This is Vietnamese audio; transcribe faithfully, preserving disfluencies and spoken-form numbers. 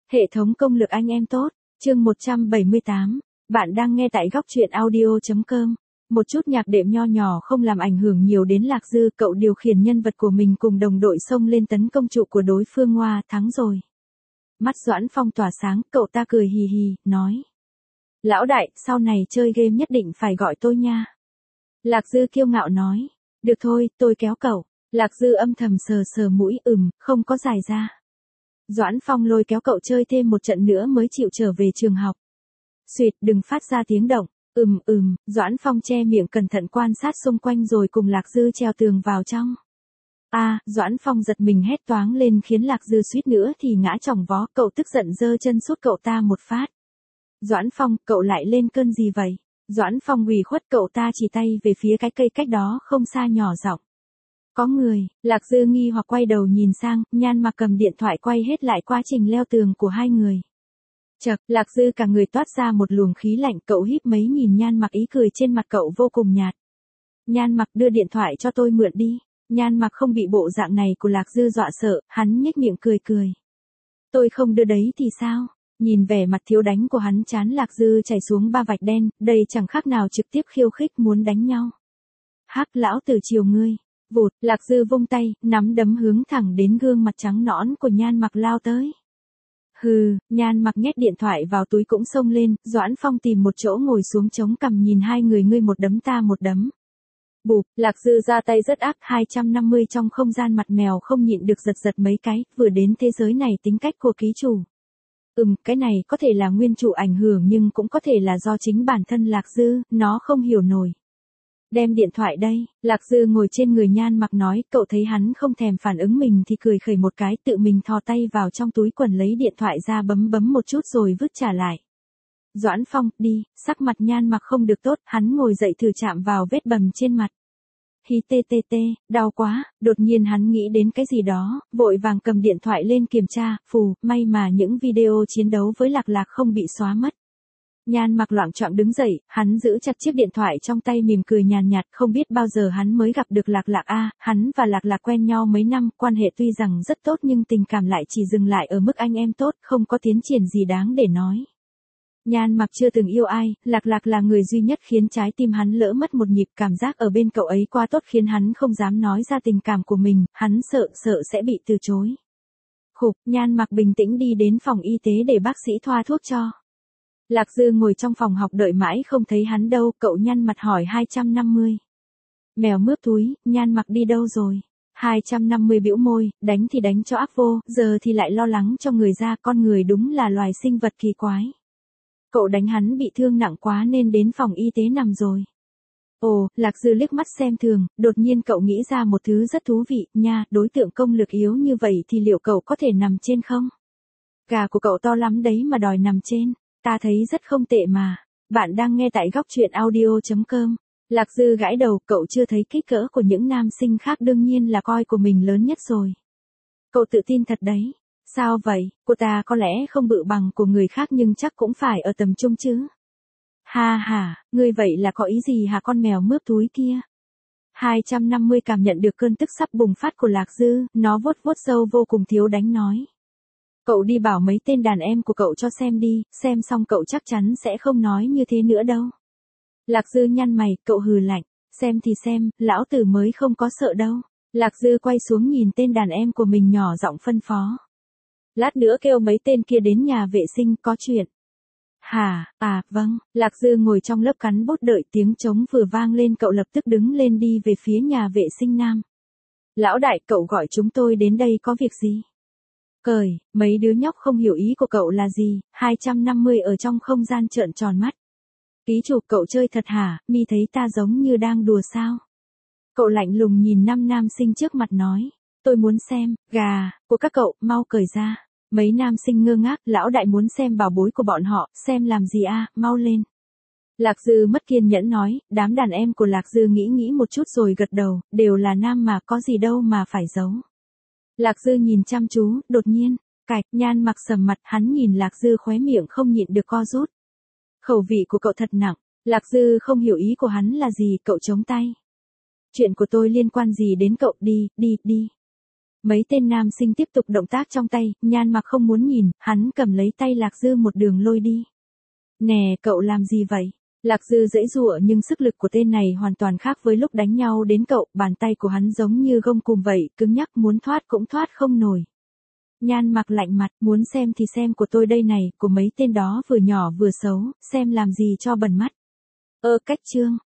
Hệ thống công lực anh em tốt, chương một trăm bảy mươi tám, bạn đang nghe tại góc truyện audio.com. Một chút nhạc đệm nho nhỏ không làm ảnh hưởng nhiều đến Lạc Dư, cậu điều khiển nhân vật của mình cùng đồng đội xông lên tấn công trụ của đối phương. Ngoa, thắng rồi. Mắt Doãn Phong tỏa sáng, cậu ta cười hì hì, nói. Lão đại, sau này chơi game nhất định phải gọi tôi nha. Lạc Dư kiêu ngạo nói. Được thôi, tôi kéo cậu. Lạc Dư âm thầm sờ sờ mũi, ừm, không có dài ra. Doãn Phong lôi kéo cậu chơi thêm một trận nữa mới chịu trở về trường học. Xuyệt, đừng phát ra tiếng động. Ừm ừm, Doãn Phong che miệng cẩn thận quan sát xung quanh rồi cùng Lạc Dư treo tường vào trong. A, à, Doãn Phong giật mình hét toáng lên khiến Lạc Dư suýt nữa thì ngã chỏng vó, cậu tức giận giơ chân sút cậu ta một phát. Doãn Phong, cậu lại lên cơn gì vậy? Doãn Phong ủy khuất, cậu ta chỉ tay về phía cái cây cách đó không xa nhỏ giọng. Có người. Lạc Dư nghi hoặc quay đầu nhìn sang, Nhan Mặc cầm điện thoại quay hết lại quá trình leo tường của hai người. Chậc, Lạc Dư cả người toát ra một luồng khí lạnh, cậu híp mấy nhìn Nhan Mặc, ý cười trên mặt cậu vô cùng nhạt. Nhan Mặc, đưa điện thoại cho tôi mượn đi. Nhan Mặc không bị bộ dạng này của Lạc Dư dọa sợ, hắn nhếch miệng cười cười. Tôi không đưa đấy thì sao? Nhìn vẻ mặt thiếu đánh của hắn, chán Lạc Dư chảy xuống ba vạch đen, đây chẳng khác nào trực tiếp khiêu khích muốn đánh nhau. Hắc, lão tử chiều ngươi. Vụt, Lạc Dư vung tay, nắm đấm hướng thẳng đến gương mặt trắng nõn của Nhan Mặc lao tới. Hừ, Nhan Mặc nhét điện thoại vào túi cũng xông lên, Doãn Phong tìm một chỗ ngồi xuống chống cằm nhìn hai người, ngươi một đấm ta một đấm. Bụp, Lạc Dư ra tay rất ác, hai trăm năm mươi trong không gian mặt mèo không nhịn được giật giật mấy cái, vừa đến thế giới này tính cách của ký chủ. Ừm, cái này có thể là nguyên chủ ảnh hưởng nhưng cũng có thể là do chính bản thân Lạc Dư, nó không hiểu nổi. Đem điện thoại đây, Lạc Dư ngồi trên người Nhan Mặc nói, cậu thấy hắn không thèm phản ứng mình thì cười khẩy một cái, tự mình thò tay vào trong túi quần lấy điện thoại ra bấm bấm một chút rồi vứt trả lại. Doãn Phong, đi, sắc mặt Nhan Mặc không được tốt, hắn ngồi dậy thử chạm vào vết bầm trên mặt. Hi tê tê tê, đau quá, đột nhiên hắn nghĩ đến cái gì đó, vội vàng cầm điện thoại lên kiểm tra, phù, may mà những video chiến đấu với Lạc Lạc không bị xóa mất. Nhan Mặc loạng choạng đứng dậy, hắn giữ chặt chiếc điện thoại trong tay mỉm cười nhàn nhạt, không biết bao giờ hắn mới gặp được Lạc Lạc a, hắn và Lạc Lạc quen nhau mấy năm, quan hệ tuy rằng rất tốt nhưng tình cảm lại chỉ dừng lại ở mức anh em tốt, không có tiến triển gì đáng để nói. Nhan Mặc chưa từng yêu ai, Lạc Lạc là người duy nhất khiến trái tim hắn lỡ mất một nhịp, cảm giác ở bên cậu ấy quá tốt khiến hắn không dám nói ra tình cảm của mình, hắn sợ sợ sẽ bị từ chối. Khục, Nhan Mặc bình tĩnh đi đến phòng y tế để bác sĩ thoa thuốc cho. Lạc Dư ngồi trong phòng học đợi mãi không thấy hắn đâu, cậu nhăn mặt hỏi hai trăm năm mươi. Mèo mướp túi, Nhan Mặc đi đâu rồi? hai trăm năm mươi bĩu môi, đánh thì đánh cho ác vô, giờ thì lại lo lắng cho người ra, con người đúng là loài sinh vật kỳ quái. Cậu đánh hắn bị thương nặng quá nên đến phòng y tế nằm rồi. Ồ, Lạc Dư liếc mắt xem thường, đột nhiên cậu nghĩ ra một thứ rất thú vị, nha, đối tượng công lực yếu như vậy thì liệu cậu có thể nằm trên không? Gà của cậu to lắm đấy mà đòi nằm trên. Ta thấy rất không tệ mà. Bạn đang nghe tại góc truyện audio.com. Lạc Dư gãi đầu, cậu chưa thấy kích cỡ của những nam sinh khác, đương nhiên là coi của mình lớn nhất rồi. Cậu tự tin thật đấy. Sao vậy, của ta có lẽ không bự bằng của người khác nhưng chắc cũng phải ở tầm trung chứ. Ha ha, ngươi vậy là có ý gì hả con mèo mướp túi kia? hai trăm năm mươi cảm nhận được cơn tức sắp bùng phát của Lạc Dư, nó vuốt vuốt râu vô cùng thiếu đánh nói. Cậu đi bảo mấy tên đàn em của cậu cho xem đi, xem xong cậu chắc chắn sẽ không nói như thế nữa đâu. Lạc Dư nhăn mày, cậu hừ lạnh, xem thì xem, lão tử mới không có sợ đâu. Lạc Dư quay xuống nhìn tên đàn em của mình nhỏ giọng phân phó. Lát nữa kêu mấy tên kia đến nhà vệ sinh, có chuyện. Hả, à, vâng, Lạc Dư ngồi trong lớp cắn bút đợi tiếng trống vừa vang lên, cậu lập tức đứng lên đi về phía nhà vệ sinh nam. Lão đại, cậu gọi chúng tôi đến đây có việc gì? Cởi, mấy đứa nhóc không hiểu ý của cậu là gì, hai trăm năm mươi ở trong không gian trợn tròn mắt. Ký chủ, cậu chơi thật hả, mi thấy ta giống như đang đùa sao? Cậu lạnh lùng nhìn năm nam sinh trước mặt nói, tôi muốn xem, gà, của các cậu, mau cởi ra. Mấy nam sinh ngơ ngác, lão đại muốn xem bảo bối của bọn họ, xem làm gì a, mau lên. Lạc Dư mất kiên nhẫn nói, đám đàn em của Lạc Dư nghĩ nghĩ một chút rồi gật đầu, đều là nam mà có gì đâu mà phải giấu. Lạc Dư nhìn chăm chú, đột nhiên, cạch, Nhan Mặc sầm mặt, hắn nhìn Lạc Dư khóe miệng không nhịn được co rút. Khẩu vị của cậu thật nặng, Lạc Dư không hiểu ý của hắn là gì, cậu chống tay. Chuyện của tôi liên quan gì đến cậu, đi, đi, đi. Mấy tên nam sinh tiếp tục động tác trong tay, Nhan Mặc không muốn nhìn, hắn cầm lấy tay Lạc Dư một đường lôi đi. Nè, cậu làm gì vậy? Lạc Dư giãy giụa nhưng sức lực của tên này hoàn toàn khác với lúc đánh nhau đến cậu, bàn tay của hắn giống như gông cùm vậy, cứng nhắc muốn thoát cũng thoát không nổi. Nhan Mặc lạnh mặt, muốn xem thì xem của tôi đây này, của mấy tên đó vừa nhỏ vừa xấu, xem làm gì cho bẩn mắt. Ơ cách trương,